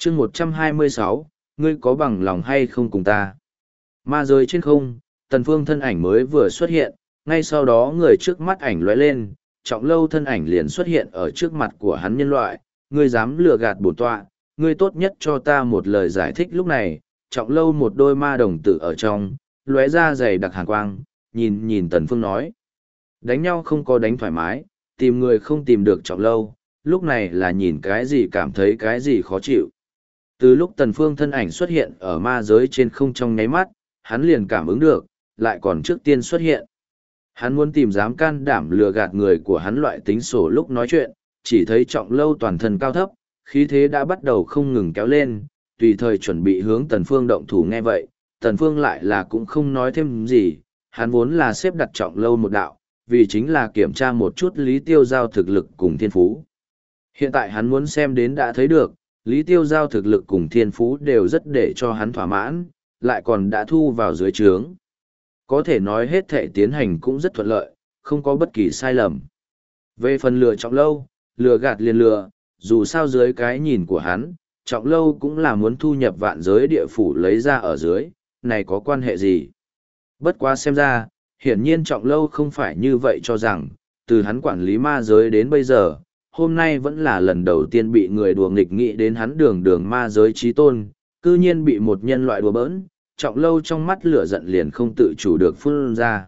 chương 126, ngươi có bằng lòng hay không cùng ta? Ma giới trên không, Tần Phương thân ảnh mới vừa xuất hiện, ngay sau đó người trước mắt ảnh lóe lên, Trọng Lâu thân ảnh liền xuất hiện ở trước mặt của hắn nhân loại, ngươi dám lừa gạt bổn tọa, ngươi tốt nhất cho ta một lời giải thích. Lúc này, Trọng Lâu một đôi ma đồng tử ở trong, lóe ra dày đặc hàn quang, nhìn nhìn Tần Phương nói. Đánh nhau không có đánh thoải mái, tìm người không tìm được Trọng Lâu, lúc này là nhìn cái gì cảm thấy cái gì khó chịu. Từ lúc Tần Phương thân ảnh xuất hiện ở ma giới trên không trong nháy mắt, hắn liền cảm ứng được, lại còn trước tiên xuất hiện. Hắn muốn tìm dám can đảm lừa gạt người của hắn loại tính sổ. Lúc nói chuyện, chỉ thấy Trọng Lâu toàn thân cao thấp, khí thế đã bắt đầu không ngừng kéo lên, tùy thời chuẩn bị hướng Tần Phương động thủ. Nghe vậy, Tần Phương lại là cũng không nói thêm gì, hắn vốn là xếp đặt Trọng Lâu một đạo, vì chính là kiểm tra một chút Lý Tiêu Giao thực lực cùng thiên phú. Hiện tại hắn muốn xem đến đã thấy được, Lý Tiêu Giao thực lực cùng thiên phú đều rất để cho hắn thỏa mãn, lại còn đã thu vào dưới trướng. Có thể nói hết thể tiến hành cũng rất thuận lợi, không có bất kỳ sai lầm. Về phần lừa Trọng Lâu, lừa gạt liền lừa, dù sao dưới cái nhìn của hắn, Trọng Lâu cũng là muốn thu nhập vạn giới địa phủ lấy ra ở dưới, này có quan hệ gì? Bất quá xem ra, hiển nhiên Trọng Lâu không phải như vậy cho rằng, từ hắn quản lý ma giới đến bây giờ, hôm nay vẫn là lần đầu tiên bị người đùa nghịch nghĩ đến hắn đường ma giới trí tôn, cư nhiên bị một nhân loại đùa bỡn, Trọng Lâu trong mắt lửa giận liền không tự chủ được phun ra.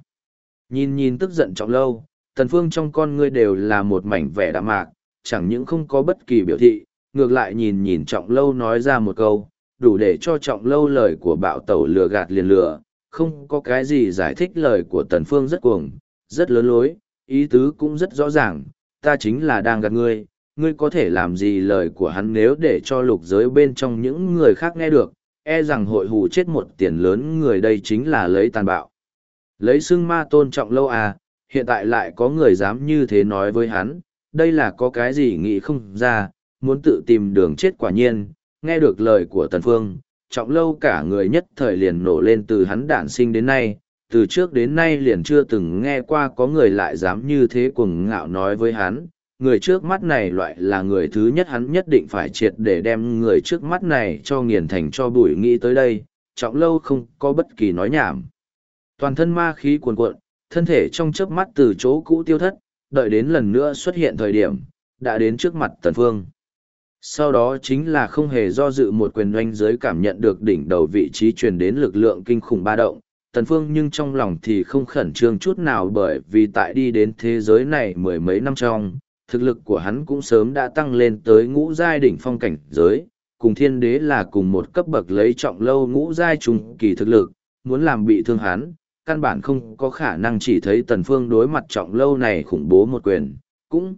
Nhìn tức giận Trọng Lâu, Tần Phương trong con ngươi đều là một mảnh vẻ đạm mạc, chẳng những không có bất kỳ biểu thị, ngược lại nhìn Trọng Lâu nói ra một câu, đủ để cho Trọng Lâu lời của bạo tẩu lừa gạt liền lừa, không có cái gì giải thích. Lời của Tần Phương rất cuồng, rất lớn lối, ý tứ cũng rất rõ ràng, ta chính là đang gạt ngươi, ngươi có thể làm gì? Lời của hắn nếu để cho lục giới bên trong những người khác nghe được, e rằng hội hù chết một tiền lớn người. Đây chính là lấy tàn bạo. Lấy xưng ma tôn Trọng Lâu à, hiện tại lại có người dám như thế nói với hắn, đây là có cái gì nghĩ không ra, muốn tự tìm đường chết. Quả nhiên, nghe được lời của Tần Phương, Trọng Lâu cả người nhất thời liền nổ lên. Từ hắn đản sinh đến nay, từ trước đến nay liền chưa từng nghe qua có người lại dám như thế cuồng ngạo nói với hắn. Người trước mắt này loại là người thứ nhất, hắn nhất định phải triệt để đem người trước mắt này cho nghiền thành cho bụi. Nghĩ tới đây, Trọng Lâu không có bất kỳ nói nhảm. Toàn thân ma khí cuồn cuộn, thân thể trong chớp mắt từ chỗ cũ tiêu thất, đợi đến lần nữa xuất hiện thời điểm, đã đến trước mặt Tần Phương. Sau đó chính là không hề do dự một quyền oanh dưới, cảm nhận được đỉnh đầu vị trí truyền đến lực lượng kinh khủng ba động. Tần Phương nhưng trong lòng thì không khẩn trương chút nào, bởi vì tại đi đến thế giới này mười mấy năm trong, thực lực của hắn cũng sớm đã tăng lên tới ngũ giai đỉnh phong cảnh giới, cùng thiên đế là cùng một cấp bậc. Lấy Trọng Lâu ngũ giai trung kỳ thực lực, muốn làm bị thương hắn, căn bản không có khả năng. Chỉ thấy Tần Phương đối mặt Trọng Lâu này khủng bố một quyền, cũng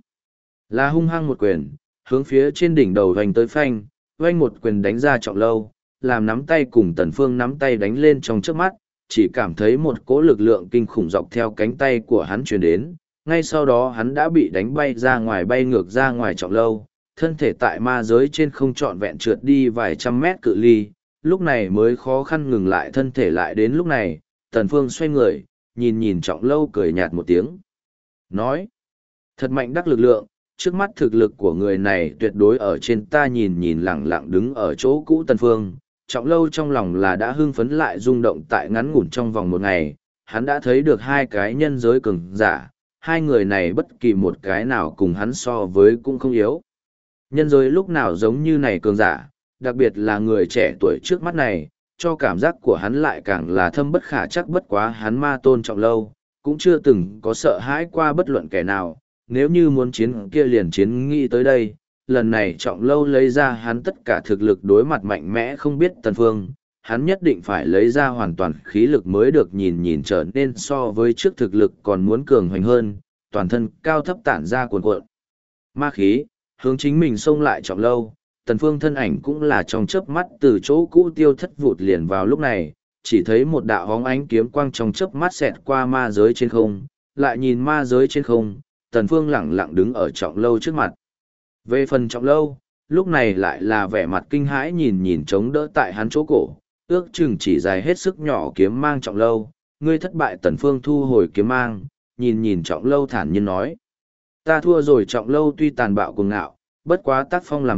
là hung hăng một quyền, hướng phía trên đỉnh đầu vành tới phanh, vanh một quyền đánh ra Trọng Lâu, làm nắm tay cùng Tần Phương nắm tay đánh lên trong trước mắt, chỉ cảm thấy một cỗ lực lượng kinh khủng dọc theo cánh tay của hắn truyền đến, ngay sau đó hắn đã bị đánh bay ra ngoài, bay ngược ra ngoài Trọng Lâu, thân thể tại ma giới trên không trọn vẹn trượt đi vài trăm mét cự ly, lúc này mới khó khăn ngừng lại thân thể lại. Đến lúc này, Tần Phương xoay người, nhìn Trọng Lâu cười nhạt một tiếng, nói: thật mạnh đắc lực lượng, trước mắt thực lực của người này tuyệt đối ở trên ta. Nhìn lẳng lặng đứng ở chỗ cũ Tần Phương, Trọng Lâu trong lòng là đã hưng phấn lại rung động. Tại ngắn ngủn trong vòng một ngày, hắn đã thấy được hai cái nhân giới cường giả, hai người này bất kỳ một cái nào cùng hắn so với cũng không yếu. Nhân giới lúc nào giống như này cường giả, đặc biệt là người trẻ tuổi trước mắt này, cho cảm giác của hắn lại càng là thâm bất khả chắc. Bất quá hắn ma tôn Trọng Lâu, cũng chưa từng có sợ hãi qua bất luận kẻ nào, nếu như muốn chiến kia liền chiến. Nghĩ tới đây, lần này Trọng Lâu lấy ra hắn tất cả thực lực đối mặt mạnh mẽ không biết Tần Phương, hắn nhất định phải lấy ra hoàn toàn khí lực mới được. Nhìn trở nên so với trước thực lực còn muốn cường hoành hơn, toàn thân cao thấp tản ra cuồn cuộn ma khí, hướng chính mình xông lại Trọng Lâu. Tần Phương thân ảnh cũng là trong chớp mắt từ chỗ cũ tiêu thất vụt liền. Vào lúc này, chỉ thấy một đạo hóng ánh kiếm quang trong chớp mắt xẹt qua ma giới trên không, lại nhìn ma giới trên không, Tần Phương lẳng lặng đứng ở Trọng Lâu trước mặt. Về phần Trọng Lâu, lúc này lại là vẻ mặt kinh hãi, nhìn chống đỡ tại hắn chỗ cổ, ước chừng chỉ dài hết sức nhỏ kiếm mang. Trọng Lâu, ngươi thất bại. Tần Phương thu hồi kiếm mang, nhìn Trọng Lâu thản nhiên nói: ta thua rồi. Trọng Lâu tuy tàn bạo cuồng ngạo, bất quá tác phong làm việc,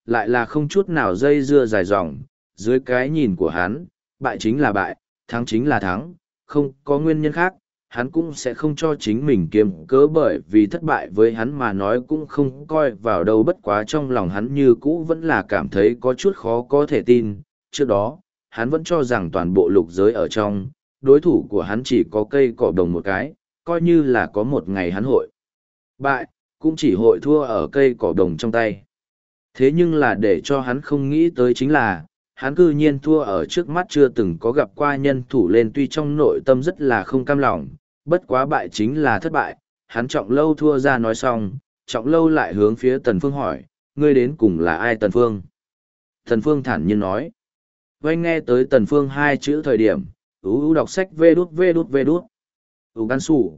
lại là không chút nào dây dưa dài dòng, dưới cái nhìn của hắn, bại chính là bại, thắng chính là thắng, không có nguyên nhân khác, hắn cũng sẽ không cho chính mình kiếm cớ bởi vì thất bại với hắn mà nói cũng không coi vào đâu, bất quá trong lòng hắn như cũ vẫn là cảm thấy có chút khó có thể tin. Trước đó, hắn vẫn cho rằng toàn bộ lục giới ở trong, đối thủ của hắn chỉ có cây cỏ đồng một cái, coi như là có một ngày hắn hội bại, cũng chỉ hội thua ở cây cỏ đồng trong tay. Thế nhưng là để cho hắn không nghĩ tới chính là, hắn cư nhiên thua ở trước mắt chưa từng có gặp qua nhân thủ lên, tuy trong nội tâm rất là không cam lòng, bất quá bại chính là thất bại, hắn Trọng Lâu thua ra nói xong, Trọng Lâu lại hướng phía Tần Phương hỏi, ngươi đến cùng là ai Tần Phương? Tần Phương thản nhiên nói, Vanh nghe tới Tần Phương hai chữ thời điểm, đọc sách vê đút. Gan sủ.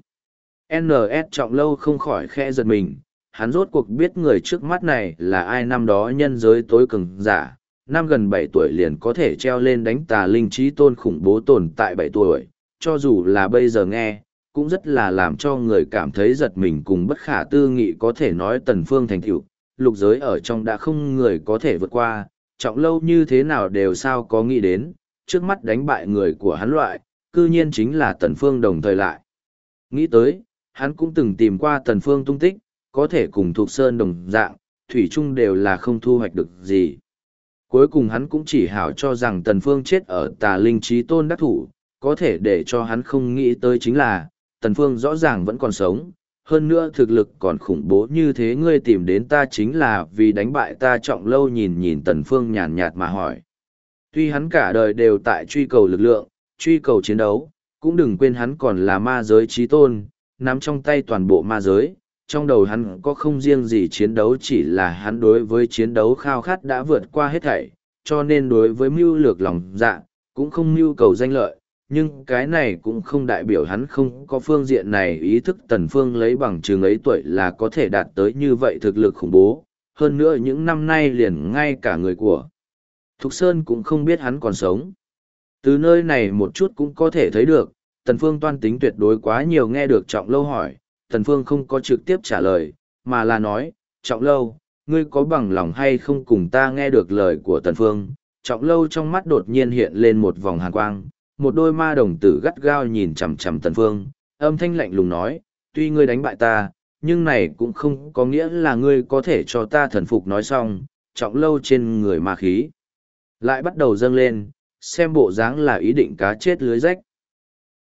NS Trọng Lâu không khỏi khẽ giật mình, hắn rốt cuộc biết người trước mắt này là ai. Năm đó nhân giới tối cường giả, năm gần 7 tuổi liền có thể treo lên đánh tà linh trí tôn khủng bố tồn tại 7 tuổi, cho dù là bây giờ nghe, cũng rất là làm cho người cảm thấy giật mình cùng bất khả tư nghị. Có thể nói Tần Phương thành tựu, lục giới ở trong đã không người có thể vượt qua, Trọng Lâu như thế nào đều sao có nghĩ đến, trước mắt đánh bại người của hắn loại, cư nhiên chính là Tần Phương đồng thời lại. Nghĩ tới, hắn cũng từng tìm qua Tần Phương tung tích, có thể cùng Thục Sơn đồng dạng, thủy chung đều là không thu hoạch được gì. Cuối cùng hắn cũng chỉ hảo cho rằng Tần Phương chết ở tà linh trí tôn đắc thủ, có thể để cho hắn không nghĩ tới chính là, Tần Phương rõ ràng vẫn còn sống, hơn nữa thực lực còn khủng bố như thế. Ngươi tìm đến ta chính là vì đánh bại ta. Trọng Lâu nhìn nhìn Tần Phương nhàn nhạt mà hỏi. Tuy hắn cả đời đều tại truy cầu lực lượng, truy cầu chiến đấu, cũng đừng quên hắn còn là ma giới trí tôn, nắm trong tay toàn bộ ma giới. Trong đầu hắn có không riêng gì chiến đấu, chỉ là hắn đối với chiến đấu khao khát đã vượt qua hết thảy, cho nên đối với mưu lược lòng dạ, cũng không mưu cầu danh lợi, nhưng cái này cũng không đại biểu hắn không có phương diện này ý thức. Tần Phương lấy bằng chứng ấy tuổi là có thể đạt tới như vậy thực lực khủng bố, hơn nữa những năm nay liền ngay cả người của Thục Sơn cũng không biết hắn còn sống. Từ nơi này một chút cũng có thể thấy được, Tần Phương toan tính tuyệt đối quá nhiều. Nghe được Trọng Lâu hỏi, Tần Phương không có trực tiếp trả lời, mà là nói, Trọng Lâu, ngươi có bằng lòng hay không cùng ta? Nghe được lời của Tần Phương, Trọng Lâu trong mắt đột nhiên hiện lên một vòng hàn quang, một đôi ma đồng tử gắt gao nhìn chằm chằm Tần Phương, âm thanh lạnh lùng nói, tuy ngươi đánh bại ta, nhưng này cũng không có nghĩa là ngươi có thể cho ta thần phục. Nói xong, Trọng Lâu trên người ma khí lại bắt đầu dâng lên, xem bộ dáng là ý định cá chết lưới rách.